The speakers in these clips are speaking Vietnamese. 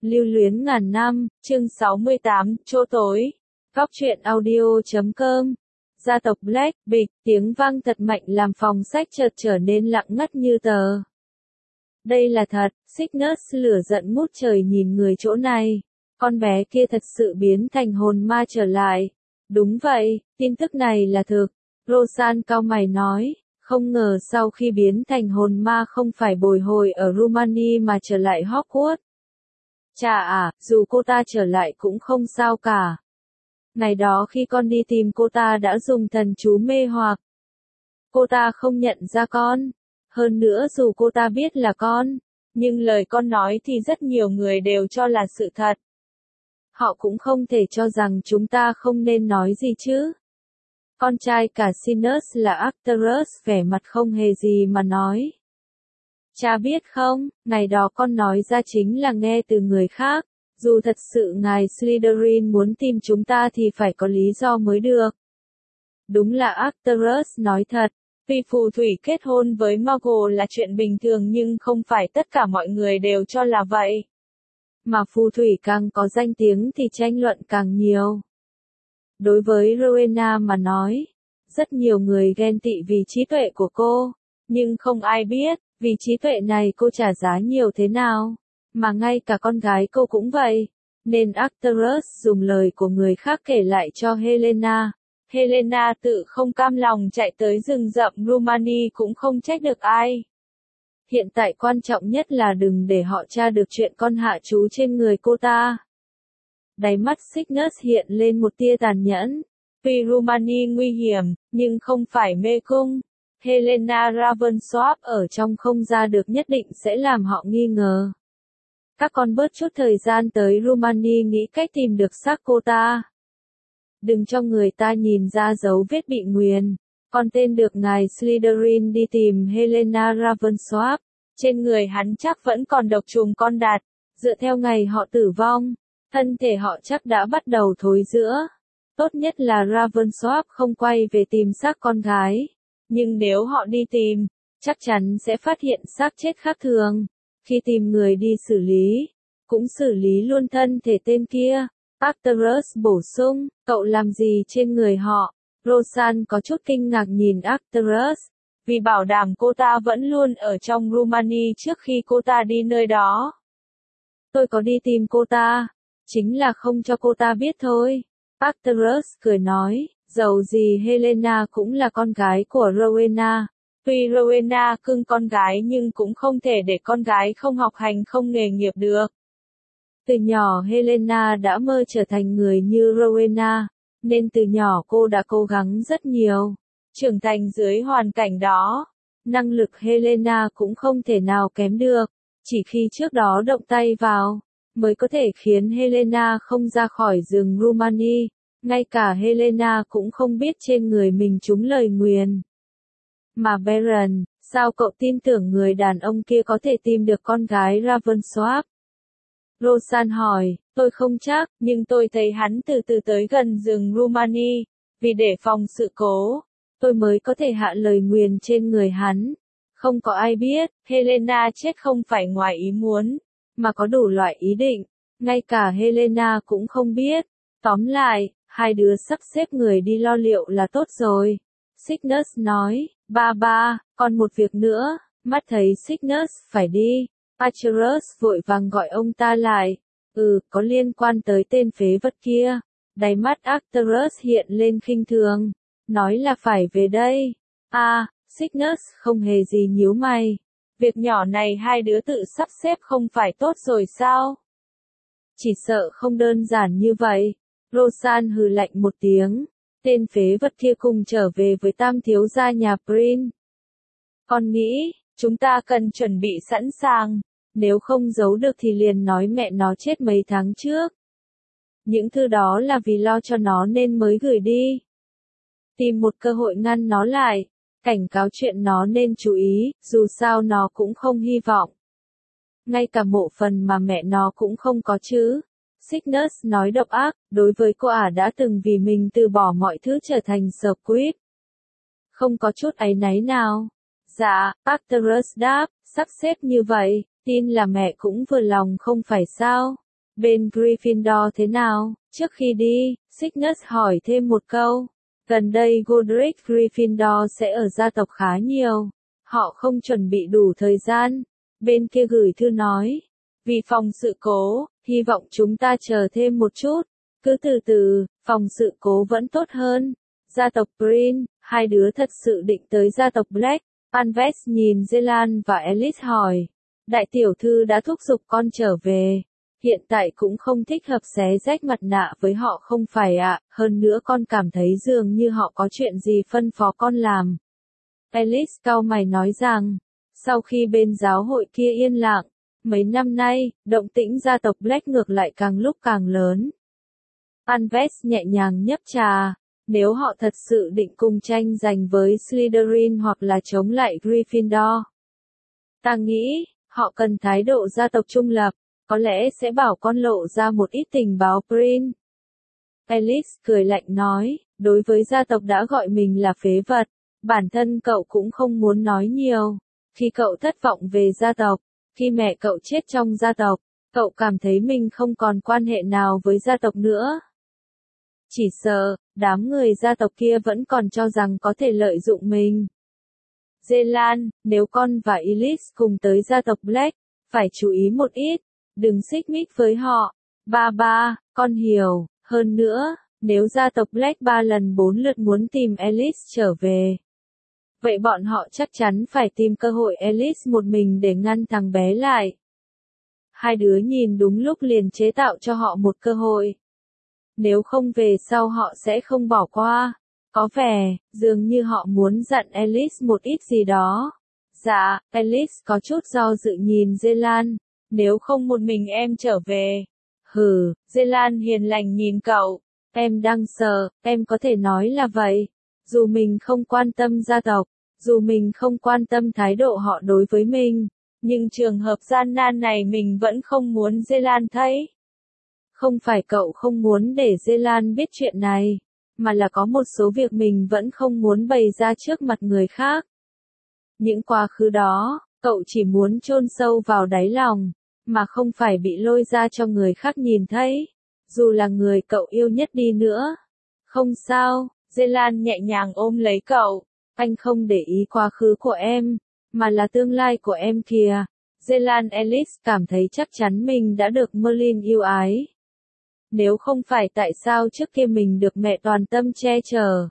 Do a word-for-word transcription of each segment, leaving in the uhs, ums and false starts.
Lưu luyến ngàn năm, chương sáu mươi tám, chỗ tối. Góc truyện audio chấm com. Gia tộc Black, bịch, tiếng vang thật mạnh làm phòng sách chợt trở nên lặng ngắt như tờ. Đây là thật, Cygnus lửa giận ngút trời nhìn người chỗ này. Con bé kia thật sự biến thành hồn ma trở lại. Đúng vậy, tin tức này là thực. Rosan cau mày nói, không ngờ sau khi biến thành hồn ma không phải bồi hồi ở Rumani mà trở lại Hogwarts. Chà à, dù cô ta trở lại cũng không sao cả. Ngày đó khi con đi tìm cô ta đã dùng thần chú mê hoặc. Cô ta không nhận ra con. Hơn nữa dù cô ta biết là con, nhưng lời con nói thì rất nhiều người đều cho là sự thật. Họ cũng không thể cho rằng chúng ta không nên nói gì chứ. Con trai cả Sinus là Arcturus vẻ mặt không hề gì mà nói. Cha biết không, ngày đó con nói ra chính là nghe từ người khác. Dù thật sự ngài Slytherin muốn tìm chúng ta thì phải có lý do mới được. Đúng là Arcturus nói thật. Vì phù thủy kết hôn với Muggle là chuyện bình thường nhưng không phải tất cả mọi người đều cho là vậy. Mà phù thủy càng có danh tiếng thì tranh luận càng nhiều. Đối với Rowena mà nói, rất nhiều người ghen tị vì trí tuệ của cô, nhưng không ai biết, vì trí tuệ này cô trả giá nhiều thế nào, mà ngay cả con gái cô cũng vậy. Nên Arcturus dùng lời của người khác kể lại cho Helena. Helena tự không cam lòng chạy tới rừng rậm Rumani cũng không trách được ai. Hiện tại quan trọng nhất là đừng để họ tra được chuyện con hạ chú trên người cô ta. Đáy mắt Cygnus hiện lên một tia tàn nhẫn. Tuy Rumani nguy hiểm, nhưng không phải mê cung. Helena Ravensworth ở trong không ra được nhất định sẽ làm họ nghi ngờ. Các con bớt chút thời gian tới Rumani nghĩ cách tìm được xác cô ta. Đừng cho người ta nhìn ra dấu vết bị nguyền. Con tên được ngài Slytherin đi tìm Helena Ravensworth. Trên người hắn chắc vẫn còn độc trùng con đạt. Dựa theo ngày họ tử vong, thân thể họ chắc đã bắt đầu thối rữa. Tốt nhất là Ravensworth không quay về tìm xác con gái. Nhưng nếu họ đi tìm, chắc chắn sẽ phát hiện xác chết khác thường. Khi tìm người đi xử lý, cũng xử lý luôn thân thể tên kia. Arcturus bổ sung, cậu làm gì trên người họ? Rosan có chút kinh ngạc nhìn Arcturus, vì bảo đảm cô ta vẫn luôn ở trong Rumani trước khi cô ta đi nơi đó. Tôi có đi tìm cô ta, chính là không cho cô ta biết thôi. Arcturus cười nói, dầu gì Helena cũng là con gái của Rowena. Tuy Rowena cưng con gái nhưng cũng không thể để con gái không học hành không nghề nghiệp được. Từ nhỏ Helena đã mơ trở thành người như Rowena, nên từ nhỏ cô đã cố gắng rất nhiều. Trưởng thành dưới hoàn cảnh đó, năng lực Helena cũng không thể nào kém được. Chỉ khi trước đó động tay vào, mới có thể khiến Helena không ra khỏi rừng Rumani. Ngay cả Helena cũng không biết trên người mình trúng lời nguyền. Mà Baron, sao cậu tin tưởng người đàn ông kia có thể tìm được con gái Ravensworth? Rosan hỏi, tôi không chắc, nhưng tôi thấy hắn từ từ tới gần rừng Rumani. Vì để phòng sự cố, tôi mới có thể hạ lời nguyền trên người hắn. Không có ai biết, Helena chết không phải ngoài ý muốn, mà có đủ loại ý định. Ngay cả Helena cũng không biết. Tóm lại, hai đứa sắp xếp người đi lo liệu là tốt rồi. Cygnus nói, ba ba, còn một việc nữa. Mắt thấy Cygnus phải đi, Arcturus vội vàng gọi ông ta lại. Ừ, có liên quan tới tên phế vật kia. Đáy mắt Arcturus hiện lên khinh thường. Nói là phải về đây. À, Cygnus không hề gì nhíu mày. Việc nhỏ này hai đứa tự sắp xếp không phải tốt rồi sao? Chỉ sợ không đơn giản như vậy. Rosan hừ lạnh một tiếng. Tên phế vật kia cùng trở về với tam thiếu gia nhà Prin. Con nghĩ, chúng ta cần chuẩn bị sẵn sàng. Nếu không giấu được thì liền nói mẹ nó chết mấy tháng trước. Những thư đó là vì lo cho nó nên mới gửi đi. Tìm một cơ hội ngăn nó lại. Cảnh cáo chuyện nó nên chú ý, dù sao nó cũng không hy vọng. Ngay cả mộ phần mà mẹ nó cũng không có chứ. Cygnus nói độc ác, đối với cô ả đã từng vì mình từ bỏ mọi thứ trở thành Squib. Không có chút áy náy nào. Dạ, Arcturus đáp, sắp xếp như vậy, tin là mẹ cũng vừa lòng không phải sao. Bên Gryffindor thế nào? Trước khi đi, Cygnus hỏi thêm một câu. Gần đây Godric Gryffindor sẽ ở gia tộc khá nhiều. Họ không chuẩn bị đủ thời gian. Bên kia gửi thư nói. Vì phòng sự cố, hy vọng chúng ta chờ thêm một chút. Cứ từ từ, phòng sự cố vẫn tốt hơn. Gia tộc Green, hai đứa thật sự định tới gia tộc Black. Alves nhìn Zelan và Alice hỏi. Đại tiểu thư đã thúc giục con trở về. Hiện tại cũng không thích hợp xé rách mặt nạ với họ không phải ạ, à? Hơn nữa con cảm thấy dường như họ có chuyện gì phân phó con làm. Alice cau mày nói rằng, sau khi bên giáo hội kia yên lặng, mấy năm nay, động tĩnh gia tộc Black ngược lại càng lúc càng lớn. Alves nhẹ nhàng nhấp trà, nếu họ thật sự định cùng tranh giành với Slytherin hoặc là chống lại Gryffindor. Ta nghĩ, họ cần thái độ gia tộc trung lập. Có lẽ sẽ bảo con lộ ra một ít tình báo Prin. Alice cười lạnh nói, đối với gia tộc đã gọi mình là phế vật, bản thân cậu cũng không muốn nói nhiều. Khi cậu thất vọng về gia tộc, khi mẹ cậu chết trong gia tộc, cậu cảm thấy mình không còn quan hệ nào với gia tộc nữa. Chỉ sợ, đám người gia tộc kia vẫn còn cho rằng có thể lợi dụng mình. Zelan, nếu con và Elise cùng tới gia tộc Black, phải chú ý một ít. Đừng xích mích với họ. Ba ba, con hiểu. Hơn nữa, nếu gia tộc Black ba lần bốn lượt muốn tìm Alice trở về, vậy bọn họ chắc chắn phải tìm cơ hội Alice một mình để ngăn thằng bé lại. Hai đứa nhìn đúng lúc liền chế tạo cho họ một cơ hội. Nếu không về sau họ sẽ không bỏ qua. Có vẻ, dường như họ muốn dặn Alice một ít gì đó. Dạ, Alice có chút do dự nhìn Zelan. Nếu không một mình em trở về. Hừ, Zelan hiền lành nhìn cậu. Em đang sợ, em có thể nói là vậy. Dù mình không quan tâm gia tộc, dù mình không quan tâm thái độ họ đối với mình, nhưng trường hợp gian nan này mình vẫn không muốn Zelan thấy. Không phải cậu không muốn để Zelan biết chuyện này, mà là có một số việc mình vẫn không muốn bày ra trước mặt người khác. Những quá khứ đó, cậu chỉ muốn chôn sâu vào đáy lòng, mà không phải bị lôi ra cho người khác nhìn thấy, dù là người cậu yêu nhất đi nữa. Không sao, Zelan nhẹ nhàng ôm lấy cậu, anh không để ý quá khứ của em, mà là tương lai của em kìa. Zelan Alice cảm thấy chắc chắn mình đã được Merlin yêu ái. Nếu không phải tại sao trước kia mình được mẹ toàn tâm che chở.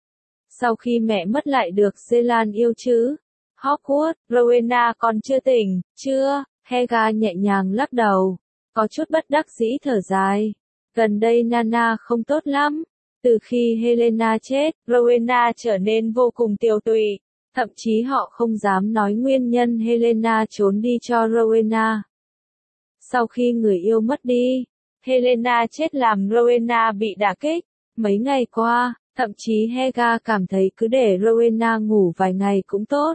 Sau khi mẹ mất lại được Zelan yêu chứ. Hogwarts, Rowena còn chưa tỉnh, chưa? Helga nhẹ nhàng lắc đầu, có chút bất đắc dĩ thở dài. Gần đây Nana không tốt lắm. Từ khi Helena chết, Rowena trở nên vô cùng tiều tụy. Thậm chí họ không dám nói nguyên nhân Helena trốn đi cho Rowena. Sau khi người yêu mất đi, Helena chết làm Rowena bị đả kích. Mấy ngày qua, thậm chí Helga cảm thấy cứ để Rowena ngủ vài ngày cũng tốt.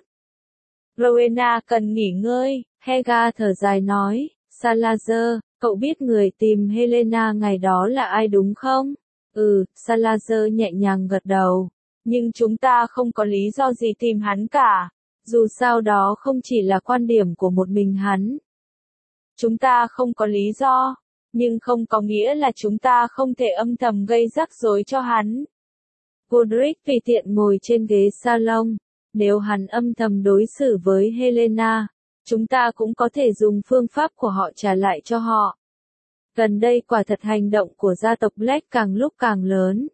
Rowena cần nghỉ ngơi, Helga thở dài nói, Salazar, cậu biết người tìm Helena ngày đó là ai đúng không? Ừ, Salazar nhẹ nhàng gật đầu. Nhưng chúng ta không có lý do gì tìm hắn cả. Dù sao đó không chỉ là quan điểm của một mình hắn. Chúng ta không có lý do, nhưng không có nghĩa là chúng ta không thể âm thầm gây rắc rối cho hắn. Godric tùy tiện ngồi trên ghế salon. Nếu hắn âm thầm đối xử với Helena, chúng ta cũng có thể dùng phương pháp của họ trả lại cho họ. Gần đây quả thật hành động của gia tộc Black càng lúc càng lớn.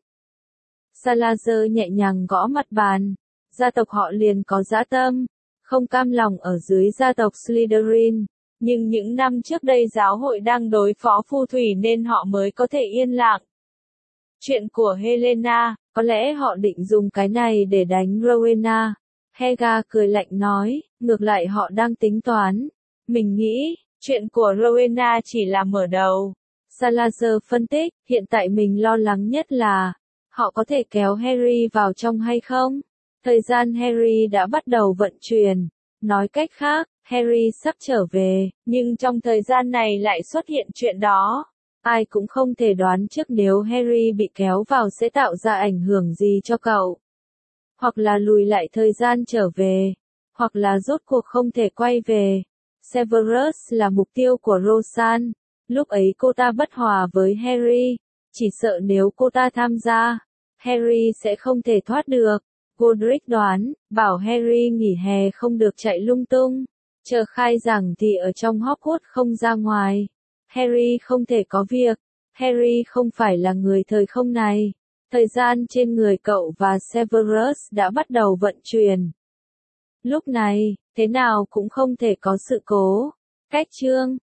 Salazar nhẹ nhàng gõ mặt bàn. Gia tộc họ liền có dã tâm, không cam lòng ở dưới gia tộc Slytherin. Nhưng những năm trước đây giáo hội đang đối phó phù thủy nên họ mới có thể yên lặng. Chuyện của Helena, có lẽ họ định dùng cái này để đánh Rowena. Helga cười lạnh nói, ngược lại họ đang tính toán. Mình nghĩ, chuyện của Rowena chỉ là mở đầu. Salazar phân tích, hiện tại mình lo lắng nhất là, họ có thể kéo Harry vào trong hay không? Thời gian Harry đã bắt đầu vận chuyển. Nói cách khác, Harry sắp trở về, nhưng trong thời gian này lại xuất hiện chuyện đó. Ai cũng không thể đoán trước nếu Harry bị kéo vào sẽ tạo ra ảnh hưởng gì cho cậu. Hoặc là lùi lại thời gian trở về, hoặc là rốt cuộc không thể quay về. Severus là mục tiêu của Roseanne. Lúc ấy cô ta bất hòa với Harry, chỉ sợ nếu cô ta tham gia, Harry sẽ không thể thoát được. Godric đoán, bảo Harry nghỉ hè không được chạy lung tung, chờ khai giảng thì ở trong Hogwarts không ra ngoài. Harry không thể có việc, Harry không phải là người thời không này. Thời gian trên người cậu và Severus đã bắt đầu vận chuyển. Lúc này, thế nào cũng không thể có sự cố. Cách chương